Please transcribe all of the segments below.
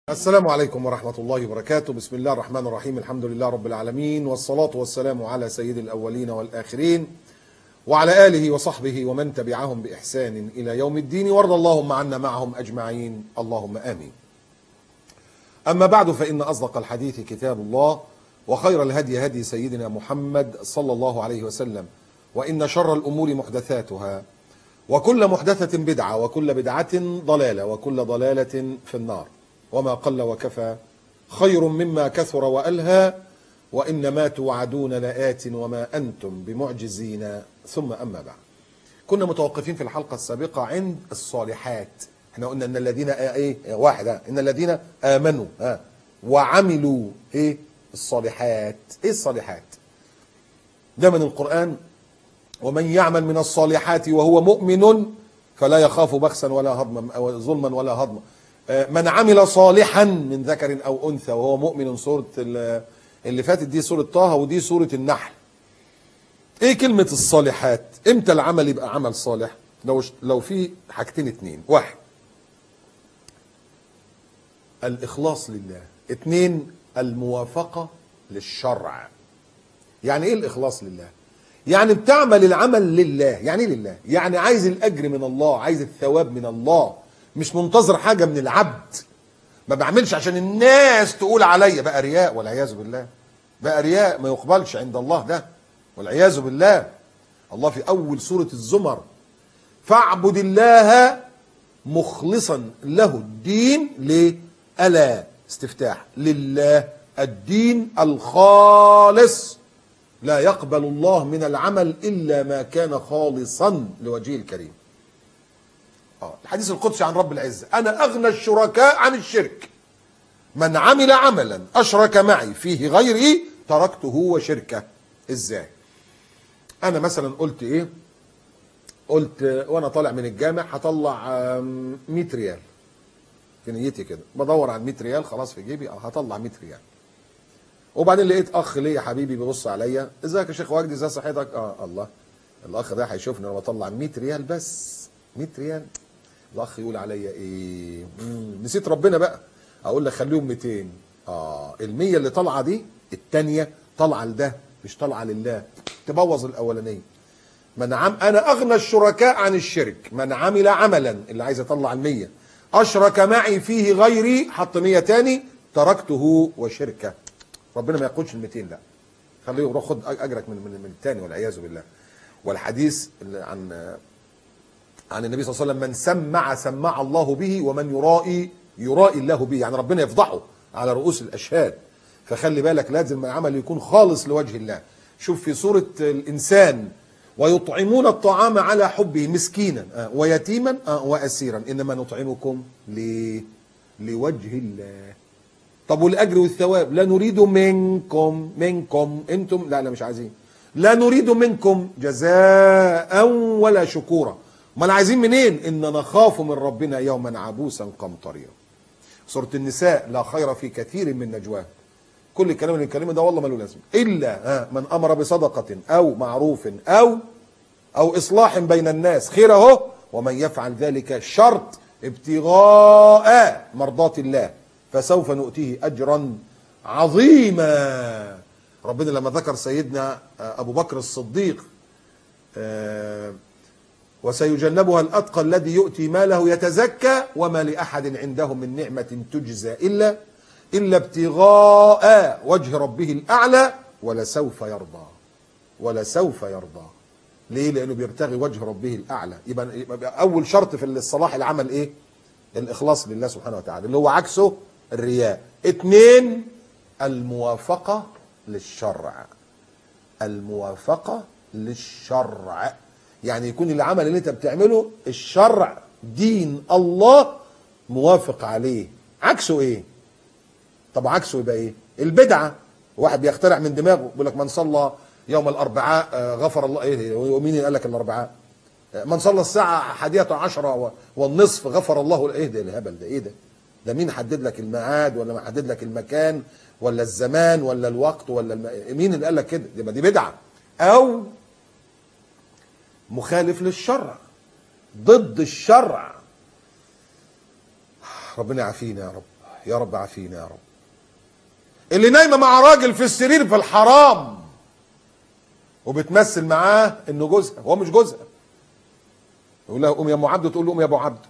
السلام عليكم ورحمة الله وبركاته. بسم الله الرحمن الرحيم. الحمد لله رب العالمين، والصلاة والسلام على سيد الأولين والآخرين وعلى آله وصحبه ومن تبعهم بإحسان إلى يوم الدين، وارض اللهم عنا معهم أجمعين، اللهم آمين. أما بعد، فإن أصدق الحديث كتاب الله، وخير الهدي هدي سيدنا محمد صلى الله عليه وسلم، وإن شر الأمور محدثاتها، وكل محدثة بدعة، وكل بدعة ضلالة، وكل ضلالة في النار. وما قل وكفى خير مما كثر وألهى، وإنما توعدون لآت وما أنتم بمعجزين. ثم أما بعد، كنا متوقفين في الحلقة السابقة عند الصالحات. احنا قلنا ان الذين ان الذين آمنوا وعملوا الصالحات. ايه الصالحات؟ ده من القرآن: ومن يعمل من الصالحات وهو مؤمن فلا يخاف بخسا ولا هضما أو ظلما ولا هضما. من عمل صالحا من ذكر أو أنثى وهو مؤمن. سورة اللي فاتت دي سورة طه، ودي سورة النحل. ايه كلمة الصالحات؟ امتى العمل يبقى عمل صالح؟ لو في حاجتين اتنين: واحد، الإخلاص لله. اتنين، الموافقة للشرع. يعني ايه الإخلاص لله؟ يعني بتعمل العمل لله. يعني ايه لله؟ يعني عايز الأجر من الله، عايز الثواب من الله، مش منتظر حاجة من العبد. ما بعملش عشان الناس تقول عليا، بقى رياء والعياذ بالله. بقى رياء ما يقبلش عند الله ده والعياذ بالله. الله في أول سورة الزمر: فاعبد الله مخلصا له الدين. ليه؟ ألا استفتاح لله الدين الخالص، لا يقبل الله من العمل إلا ما كان خالصا لوجهه الكريم. الحديث القدسي عن رب العزة: أنا أغنى الشركاء عن الشرك، من عمل عملا أشرك معي فيه غيري تركته وشركه. إزاي؟ أنا مثلا قلت قلت وأنا طالع من الجامع هطلع 100 ريال في نيتي كده، بدور على 100 ريال خلاص في جيبي، هطلع 100 ريال. وبعدين لقيت أخ ليا حبيبي بيبص عليا: إزيك يا شيخ وجدي، إزاي صحتك؟ الله، الأخ ده هيشوفني أنا بطلع 100 ريال بس. 100 ريال. الأخ يقول عليا إيه؟ نسيت ربنا بقى. أقول لك خليهم 200. ال100 اللي طالعة دي التانية طالعة لده، مش طالعة لله، تبوظ الأولانية. أنا أغنى الشركاء عن الشرك، من عمل عملا، اللي عايز يطلع 100 أشرك معي فيه غيري، حط 100 تاني، تركته وشركه. ربنا ما ياخدش ال200 ده، خليه يروح خد أجرك من التاني والعياذ بالله. والحديث عن النبي صلى الله عليه وسلم: من سمع الله به، ومن يرائي الله به. يعني ربنا يفضحه على رؤوس الأشهاد. فخلي بالك، لازم العمل يكون خالص لوجه الله. شوف في سورة الإنسان: ويطعمون الطعام على حبه مسكينا ويتيما وأسيرا إنما نطعمكم لوجه الله. طب والأجر والثواب؟ لا نريد منكم أنتم، لا مش عايزين، لا نريد منكم جزاء ولا شكورا. ما عايزين منين؟ إن نخاف من ربنا يوما عبوسا قمطريرا. سورة النساء: لا خير في كثير من نجواه. كل الكلام اللي نتكلمه ده والله ما له لازمه، إلا من أمر بصدقة أو معروف أو إصلاح بين الناس، خير أهو. ومن يفعل ذلك شرط ابتغاء مرضات الله فسوف نؤتيه أجرا عظيما. ربنا لما ذكر سيدنا أبو بكر الصديق: وسيجنبها الأتقى الذي يؤتي ماله يتزكى وما لأحد عنده من نعمة تجزى إلا ابتغاء وجه ربه الأعلى ولسوف يرضى. ليه؟ لأنه بيبتغي وجه ربه الأعلى. يبقى أول شرط في الصلاح العمل إيه؟ الإخلاص لله سبحانه وتعالى، اللي هو عكسه الرياء. 2، الموافقة للشرع. يعني يكون العمل اللي انت بتعمله الشرع، دين الله موافق عليه. عكسه ايه؟ طب عكسه يبقى ايه؟ البدعة. واحد بيخترع من دماغه بيقول لك: من صلى يوم الأربعاء غفر الله. ومين قال لك الأربعاء؟ من صلى الساعة 11:10 غفر الله. ايه ده الهبل ده؟ ايه ده مين حدد لك الميعاد، ولا ما حدد لك المكان، ولا الزمان، ولا الوقت، ولا مين اللي قال لك كده؟ يبقى دي بدعة. أو مخالف للشرع، ضد الشرع. ربنا يعافينا يا رب. يا رب عافينا يا رب. اللي نايمه مع راجل في السرير في الحرام وبتمثل معاه انه جوزها، هو مش جوزها، يقول لها قوم يا ام عبده، تقول له قوم يا ابو عبده.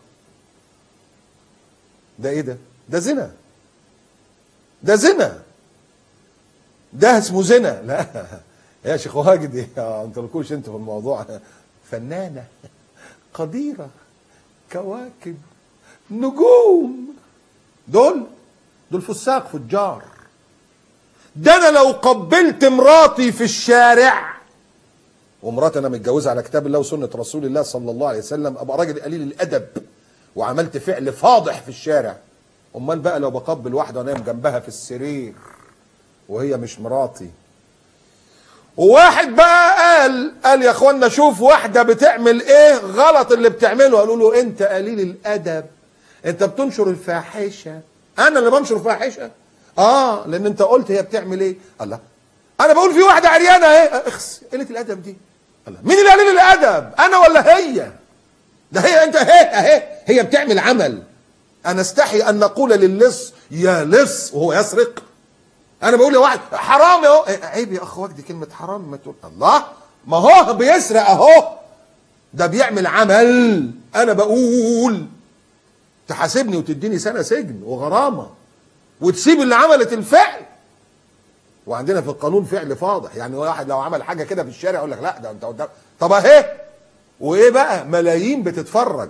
ده ايه ده؟ ده زنا، ده زنا، ده اسمه زنا. لا يا شيخ واجد، ما تركوش انتوا في الموضوع. فنانه قديره، كواكب، نجوم، دول فساق فجار. ده انا لو قبلت مراتي في الشارع، ومراتي انا متجوزها على كتاب الله وسنه رسول الله صلى الله عليه وسلم، ابقى راجل قليل الادب وعملت فعل فاضح في الشارع. امال بقى لو بقبل واحده وانا جنبها في السرير وهي مش مراتي. وواحد بقى قال يا اخوانا شوف واحده بتعمل ايه غلط اللي بتعمله، قالوا له انت قليل الادب، انت بتنشر الفاحشه. انا اللي بنشر فاحشه؟ لان انت قلت هي بتعمل ايه. الله، انا بقول في واحده عريانه اهي. اخس، قله الادب دي. الله، مين اللي قليل الادب، انا ولا هي؟ ده هي، انت هي بتعمل عمل. انا استحي ان نقول للص يا لص وهو يسرق. انا بقول يا واحد حرام اهو، عيب يا اخ وجدي كلمه حرام ما تقول. الله، ما هو بيسرق اهو، ده بيعمل عمل. انا بقول تحاسبني وتديني سنه سجن وغرامه وتسيب اللي عملت الفعل. وعندنا في القانون فعل فاضح، يعني واحد لو عمل حاجه كده في الشارع يقول لك لا ده انت قدام. طب اهي، وايه بقى، ملايين بتتفرج.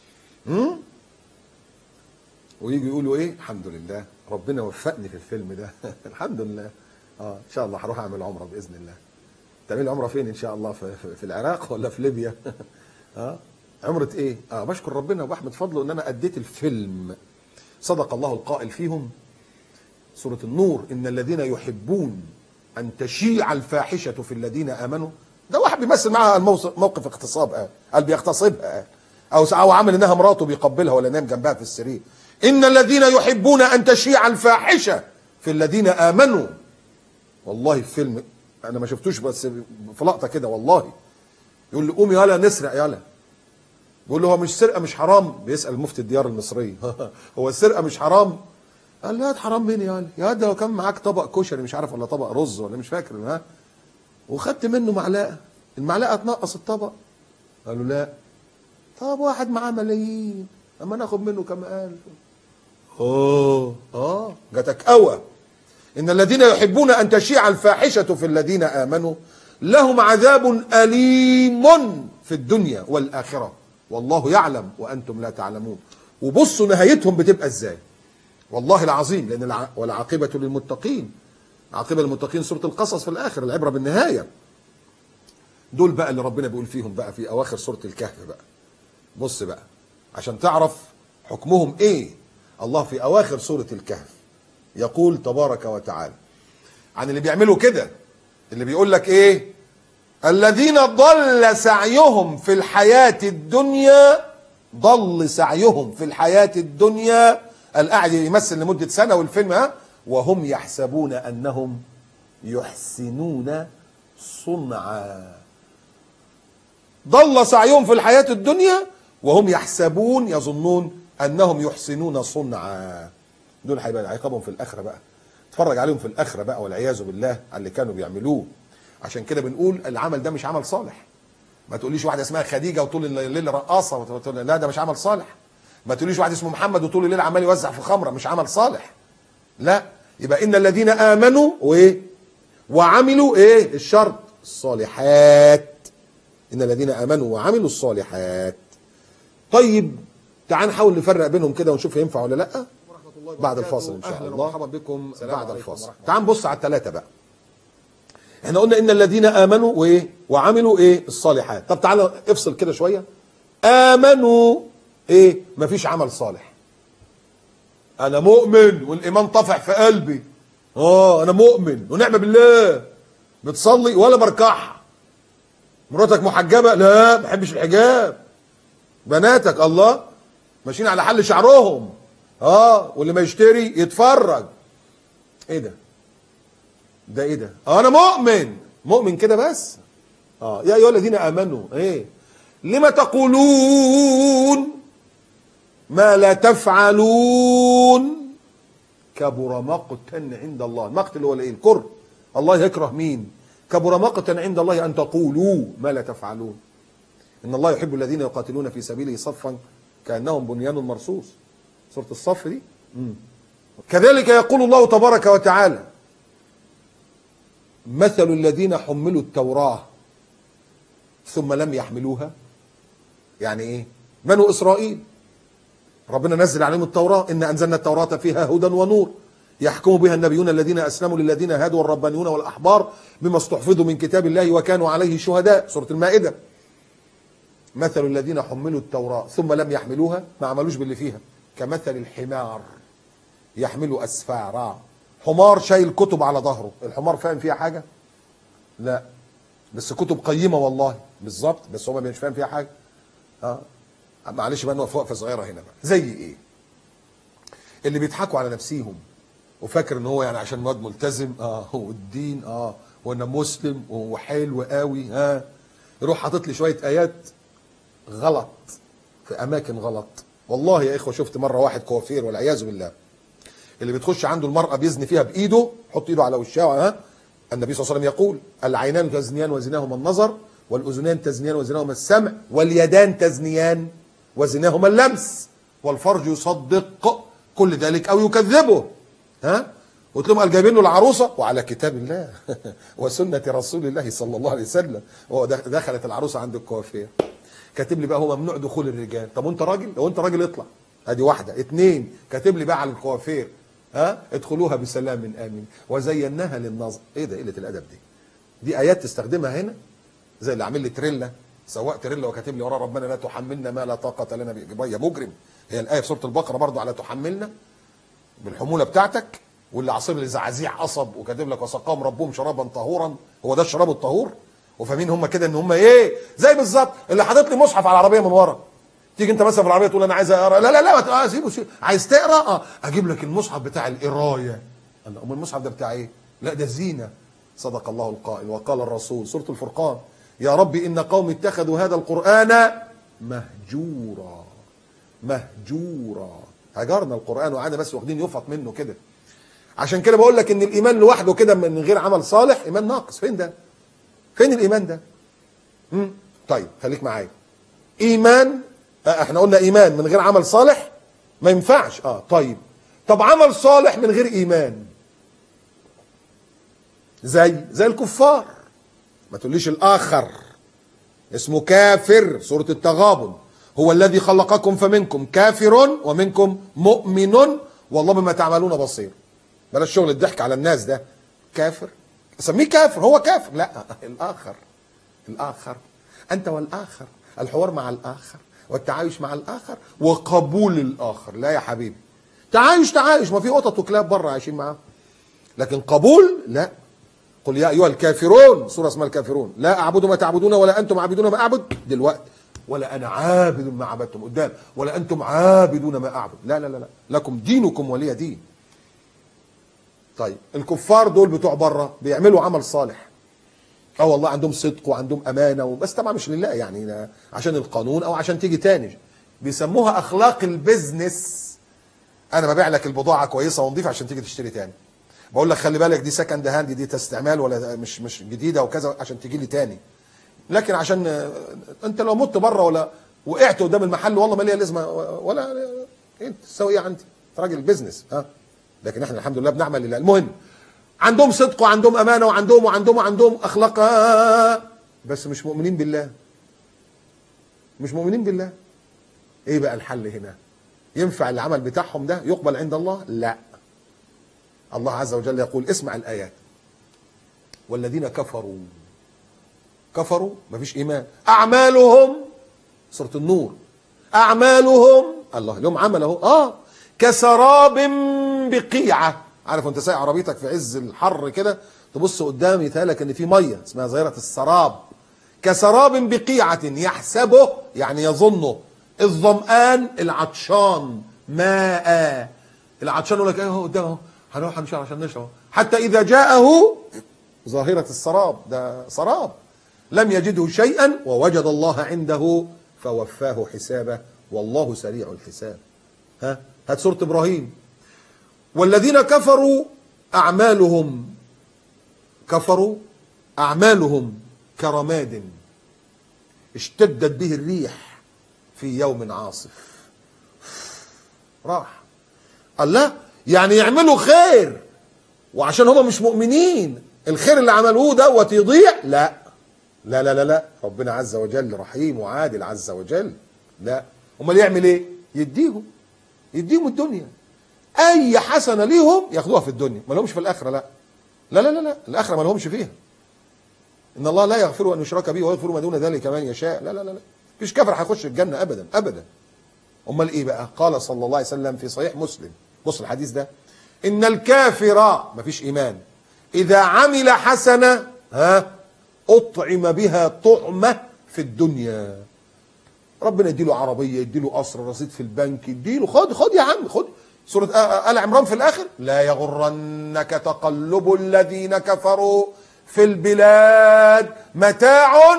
ويجي يقولوا ايه، الحمد لله ربنا وفقني في الفيلم ده. الحمد لله. ان شاء الله هروح اعمل عمره باذن الله. تعمل عمره فين ان شاء الله؟ في العراق ولا في ليبيا؟ عمره ايه؟ بشكر ربنا وبحمد فضله ان انا اديت الفيلم. صدق الله القائل فيهم، سورة النور، ان الذين يحبون ان تشيع الفاحشة في الذين امنوا. ده واحد بيمثل معها موقف اغتصاب، قال بيغتصبها، او عامل انها مراته بيقبلها ولا نام جنبها في السرير. ان الذين يحبون ان تشيع الفاحشة في الذين امنوا. والله الفيلم انا ما شفتوش بس في لقطة كده، والله يقول له قوم يلا نسرق يلا. بيقول له هو مش سرقة مش حرام؟ بيسأل مفتي الديار المصرية. هو السرقة مش حرام؟ قال له حرام مين يا ده لو كان معاك طبق كشري مش عارف ولا طبق رز ولا مش فاكر، وخدت منه معلقه، المعلقه تنقص الطبق. قالوا لا. طب واحد معاه ملايين، اما ناخد منه كم الف. جاتك قوى. ان الذين يحبون ان تشيع الفاحشه في الذين امنوا لهم عذاب اليم في الدنيا والاخره والله يعلم وانتم لا تعلمون. وبصوا نهايتهم بتبقى ازاي، والله العظيم، لان والعاقبه للمتقين. عاقبه للمتقين سوره القصص في الاخر، العبره بالنهايه. دول بقى اللي ربنا بيقول فيهم بقى في اواخر سوره الكهف بقى. بص بقى عشان تعرف حكمهم ايه. الله في اواخر سوره الكهف يقول تبارك وتعالى عن اللي بيعملوا كده، اللي بيقول لك ايه، الذين ضل سعيهم في الحياه الدنيا، ضل سعيهم في الحياه الدنيا، القاعد يمثل لمده سنه والفيلم وهم يحسبون انهم يحسنون صنعا. ضل سعيهم في الحياة الدنيا وهم يحسبون يظنون انهم يحسنون صنعا. دول هيبقى عقابهم في الاخره بقى. اتفرج عليهم في الاخره بقى والعياذ بالله على اللي كانوا بيعملوه. عشان كده بنقول العمل ده مش عمل صالح. ما تقوليش واحده اسمها خديجه وطول الليل رقاصه وتقول لا ده مش عمل صالح. ما تقوليش واحد اسمه محمد وطول الليل عمال يوزع في خمره، مش عمل صالح. لا، يبقى ان الذين امنوا وايه وعملوا ايه الشرط الصالحات. ان الذين امنوا وعملوا الصالحات. طيب تعال نحاول نفرق بينهم كده ونشوف ينفع ولا لا بعد الفاصل ان شاء الله. مرحبا بكم بعد الفاصل. تعال نبص على الثلاثه بقى. احنا قلنا ان الذين امنوا وايه وعملوا ايه الصالحات. طب تعال افصل كده شويه. امنوا ايه؟ مفيش عمل صالح. انا مؤمن والايمان طافع في قلبي، انا مؤمن ونعم بالله، بتصلي ولا بركعها. مراتك محجبه؟ لا ما بحبش الحجاب. بناتك الله ماشيين على حل شعرهم، واللي ما يشتري يتفرج. ايه ده؟ ده ايه ده؟ انا مؤمن كده بس. يا ايها الذين امنوا ايه لما تقولون ما لا تفعلون. كبر مقتا عند الله. المقت اللي هو الايه؟ الكره. الله يكره مين؟ كبر مقتا عند الله ان تقولوا ما لا تفعلون. ان الله يحب الذين يقاتلون في سبيله صفا كانهم بنيان مرصوص. سوره الصف دي. كذلك يقول الله تبارك وتعالى: مثل الذين حملوا التوراة ثم لم يحملوها. يعني ايه؟ بنو اسرائيل ربنا نزل عليهم التوراة: إن أنزلنا التوراة فيها هدى ونور يحكم بها النبيون الذين أسلموا للذين هادوا والربانيون والأحبار بما استحفظوا من كتاب الله وكانوا عليه شهداء. سورة المائدة. مثل الذين حملوا التوراة ثم لم يحملوها، ما عملوش باللي فيها، كمثل الحمار يحمل أسفارا. حمار شايل كتب على ظهره، الحمار فاهم فيها حاجة؟ لا، بس كتب قيمة والله بالظبط، بس هو مش فاهم فيها حاجة. معلش بقى نقف وقفه صغيره هنا بقى. زي ايه؟ اللي بيضحكوا على نفسيهم وفاكر ان هو يعني عشان واد ملتزم والدين وانا مسلم وحلو قوي يروح حاطط لي شويه ايات غلط في اماكن غلط. والله يا اخوه شفت مره واحد كوافير والعياذ بالله اللي بتخش عنده المراه بيزني فيها بايده، حط ايده على وشها. النبي صلى الله عليه وسلم يقول: العينان تزنيان وزناهما النظر، والاذنان تزنيان وزناهما السمع، واليدان تزنيان وزناهما اللمس، والفرج يصدق كل ذلك او يكذبه. قلت لهم: قال جايبين له العروسه وعلى كتاب الله وسنه رسول الله صلى الله عليه وسلم. دخلت العروسه عند الكوافير، كاتب لي بقى هو ممنوع دخول الرجال. طب وانت راجل؟ لو انت راجل اطلع. ادي واحده. اتنين، كاتب لي بقى على الكوافير: ادخلوها بسلام امن وزيناها للنظر. ايه ده؟ قله الادب دي. دي ايات تستخدمها هنا؟ زي اللي عامل لي تريلا، سواق تريلا وكاتب لي وراه: ربنا لا تحملنا ما لا طاقه لنا به. يا مجرم، هي الايه في سوره البقره برضه على تحملنا بالحموله بتاعتك. واللي عاصم لي زعازيع قصب وكاتب لك: وسقاهم ربهم شرابا طهورا. هو ده الشراب الطهور؟ وفاهمين هم كده ان هم ايه؟ زي بالظبط اللي حاطط لي مصحف على العربيه من ورا. تيجي انت مثلا في العربيه تقول: انا عايز اقرا. لا لا لا، سيبه. عايز تقرا؟ اجيب لك المصحف بتاع القرايه. امال المصحف ده بتاع ايه؟ لا ده زينه. صدق الله القائل وقال الرسول. سوره الفرقان: يا رب إن قوم اتخذوا هذا القرآن مهجورا. مهجورا، هجرنا القرآن وقعدنا بس واخدين يفط منه كده. عشان كده بقول لك إن الإيمان لوحده كده من غير عمل صالح إيمان ناقص. فين ده؟ فين الإيمان ده؟ طيب خليك معايا. إيمان، احنا قلنا إيمان من غير عمل صالح ما ينفعش. طيب، طب عمل صالح من غير إيمان زي الكفار. ما تقوليش الآخر اسمه كافر. سورة التغابن: هو الذي خلقكم فمنكم كافر ومنكم مؤمن والله بما تعملون بصير. بلاش شغل الضحك على الناس ده. كافر سميه كافر، هو كافر. لا، الآخر أنت والآخر، الحوار مع الآخر والتعايش مع الآخر وقبول الآخر. لا يا حبيبي، تعايش ما في قطط وكلاب بره عايشين معاه، لكن قبول لا. قل يا أيها الكافرون، سورة اسمها الكافرون: لا أعبد ما تعبدون ولا أنتم عابدون ما أعبد دلوقتي، ولا أنا عابد ما عبدتم قدام، ولا أنتم عابدون ما أعبد. لا لا لا، لكم دينكم ولي دين. طيب الكفار دول بتوع بره بيعملوا عمل صالح، والله عندهم صدق وعندهم أمانة، بس طبعا مش لله، يعني عشان القانون أو عشان تيجي تاني. بيسموها أخلاق البيزنس. أنا ببيع لك البضاعة كويسة ونظيفة عشان تيجي تشتري تاني. بقول لك خلي بالك دي سكند هاند، دي استعمال ولا مش جديده وكذا عشان تجي لي تاني. لكن عشان انت لو مت بره ولا وقعت قدام المحل والله ما ليها لازمه، ولا انت تسوي ايه عندي؟ انت راجل بيزنس. لكن احنا الحمد لله بنعمل لله. المهم عندهم صدق وعندهم امانه وعندهم اخلاق، بس مش مؤمنين بالله. مش مؤمنين بالله. ايه بقى الحل هنا؟ ينفع العمل بتاعهم ده يقبل عند الله؟ لا. الله عز وجل يقول، اسمع الآيات: والذين كفروا مفيش إيمان، أعمالهم، سورة النور، أعمالهم، الله لهم عمل اهو، كسراب بقيعة. عارف وانت سايق عربيتك في عز الحر كده تبص قدام يتهيألك ان في ميه اسمها ظاهرة السراب. كسراب بقيعة يحسبه، يعني يظنه، الظمآن العطشان ماء. العطشان يقول لك ايه قدامه، هنروح هنشرب عشان نشرب، حتى إذا جاءه ظاهرة السراب، ده سراب، لم يجده شيئا ووجد الله عنده فوفاه حسابه والله سريع الحساب. هات سورة إبراهيم: والذين كفروا أعمالهم كرماد اشتدت به الريح في يوم عاصف. راح الله، يعني يعملوا خير وعشان هم مش مؤمنين الخير اللي عملوه دوت يضيع؟ لا لا لا لا لا، ربنا عز وجل رحيم وعادل عز وجل. لا، امال يعمل ايه؟ يديهم الدنيا، اي حسنه ليهم ياخدوها في الدنيا، ما لهمش في الاخره. لا لا لا لا، الاخره ما لهمش فيها. ان الله لا يغفر ان يشرك به ويغفر ما دون ذلك من يشاء. لا لا لا لا، مفيش كافر هيخش الجنه ابدا ابدا. امال ايه بقى؟ قال صلى الله عليه وسلم في صحيح مسلم، بص الحديث ده، ان الكافر مفيش ايمان اذا عمل حسنه اطعم بها طعمه في الدنيا. ربنا يديله عربيه، يديله قصر، رصيد في البنك، يديله خد يا عم خد. سوره آل عمران في الاخر، لا يغرنك تقلب الذين كفروا في البلاد متاع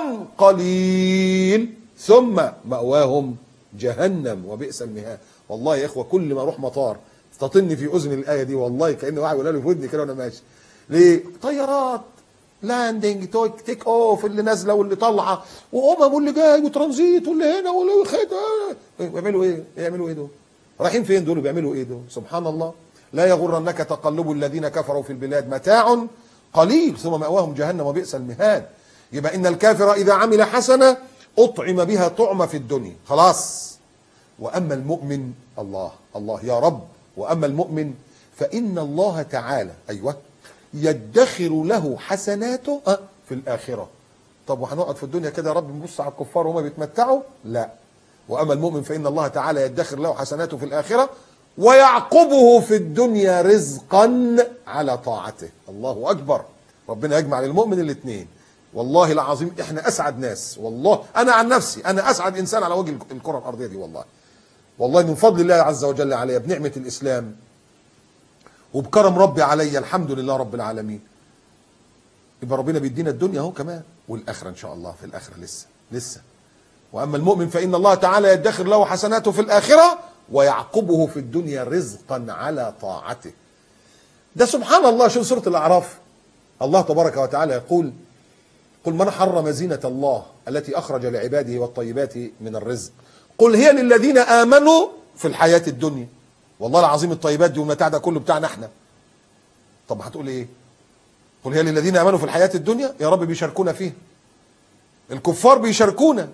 قليل ثم مأواهم جهنم وبئس المهاد. والله يا اخوه كل ما اروح مطار تطن في اذن الايه دي، والله كأن واحد يقول لي في ودني كده وانا ماشي. ليه؟ طيارات لاندنج تيك اوف، اللي نازله واللي طالعه واللي جاي وترانزيت واللي هنا واللي خد. بيعملوا ايه؟ يعملوا ايه دول؟ رايحين فين دول؟ بيعملوا ايه دول؟ سبحان الله. لا يغرنك تقلب الذين كفروا في البلاد متاع قليل ثم مأواهم جهنم وبئس المهاد. يبقى ان الكافر اذا عمل حسنه اطعم بها طعم في الدنيا، خلاص. واما المؤمن، الله الله يا رب، واما المؤمن فان الله تعالى يدخر له حسناته في الاخره. طب وهنقعد في الدنيا كده يا رب نبص على الكفار وهم بيتمتعوا؟ لا. واما المؤمن فان الله تعالى يدخر له حسناته في الاخره ويعقبه في الدنيا رزقا على طاعته. الله اكبر. ربنا يجمع للمؤمن الاثنين. والله العظيم احنا اسعد ناس، والله انا عن نفسي انا اسعد انسان على وجه الكره الارضيه دي، والله من فضل الله عز وجل علي، بنعمه الاسلام وبكرم ربي علي، الحمد لله رب العالمين. يبقى ربنا بيدينا الدنيا اهو كمان، والاخره ان شاء الله في الاخره لسه. واما المؤمن فان الله تعالى يدخر له حسناته في الاخره ويعقبه في الدنيا رزقا على طاعته. ده سبحان الله. شوف سوره الاعراف، الله تبارك وتعالى يقول: قل من حرم زينة الله التي أخرج لعباده والطيبات من الرزق قل هي للذين آمنوا في الحياة الدنيا. والله العظيم الطيبات دي والمتاع ده كله بتاعنا احنا. طب هتقول ايه؟ قل هي للذين آمنوا في الحياة الدنيا، يا رب بيشاركونا فيها. الكفار بيشاركونا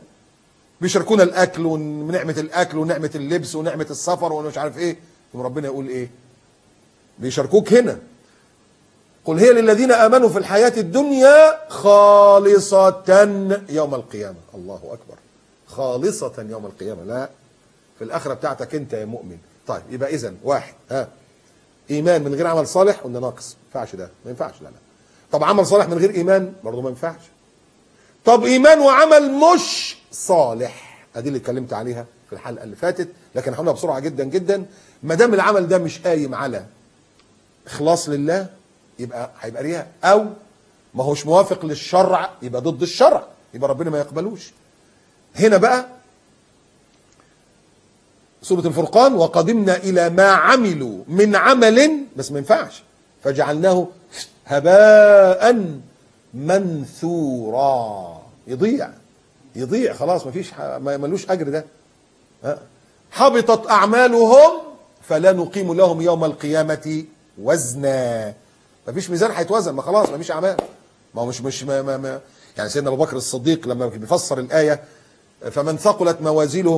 الأكل ونعمة الأكل ونعمة اللبس ونعمة السفر ومش عارف ايه. ربنا يقول ايه؟ بيشاركوك هنا. قل هي للذين آمنوا في الحياة الدنيا خالصة يوم القيامة. الله أكبر. خالصة يوم القيامة، لا في الآخرة بتاعتك أنت يا مؤمن. طيب يبقى إذن واحد إيمان من غير عمل صالح قلنا ناقص، ما ينفعش ده، ما ينفعش. لا. طب عمل صالح من غير إيمان برضه ما ينفعش. طب إيمان وعمل مش صالح، أدي اللي اتكلمت عليها في الحلقة اللي فاتت، لكن هقولها بسرعة جدا جدا. ما دام العمل ده مش قايم على إخلاص لله يبقى هيبقى رياء، او ما هوش موافق للشرع يبقى ضد الشرع، يبقى ربنا ما يقبلوش. هنا بقى سورة الفرقان: وقدمنا الى ما عملوا من عمل، بس ما ينفعش، فجعلناه هباء منثورا. يضيع خلاص، ما فيش، ملوش اجر ده. حبطت اعمالهم فلا نقيم لهم يوم القيامة وزنا. ما فيش ميزان هيتوزن، ما خلاص ما فيش اعمال. ما هو مش يعني سيدنا ابو بكر الصديق لما بيفسر الايه: فمن ثقلت موازينه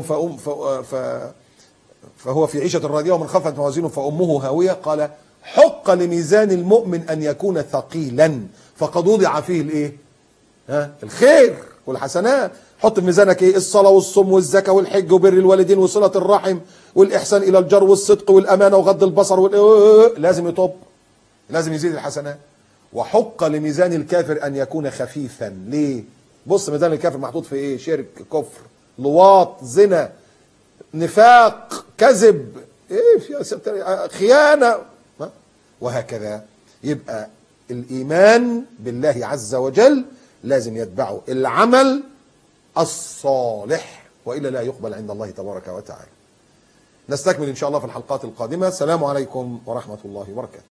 فهو في عيشه راضيه ومن خفت موازينه فامه هاويه، قال: حق لميزان المؤمن ان يكون ثقيلا فقد وضع فيه الايه؟ الخير والحسنات. حط في ميزانك ايه؟ الصلاه والصوم والزكاه والحج وبر الوالدين وصله الرحم والاحسان الى الجار والصدق والامانه وغض البصر لازم يطب، لازم يزيد الحسنات. وحق لميزان الكافر ان يكون خفيفا. ليه؟ بص ميزان الكافر محطوط في ايه؟ شرك، كفر، لواط، زنا، نفاق، كذب، خيانه، وهكذا. يبقى الايمان بالله عز وجل لازم يتبعه العمل الصالح، والا لا يقبل عند الله تبارك وتعالى. نستكمل إن شاء الله في الحلقات القادمة. السلام عليكم ورحمة الله وبركاته.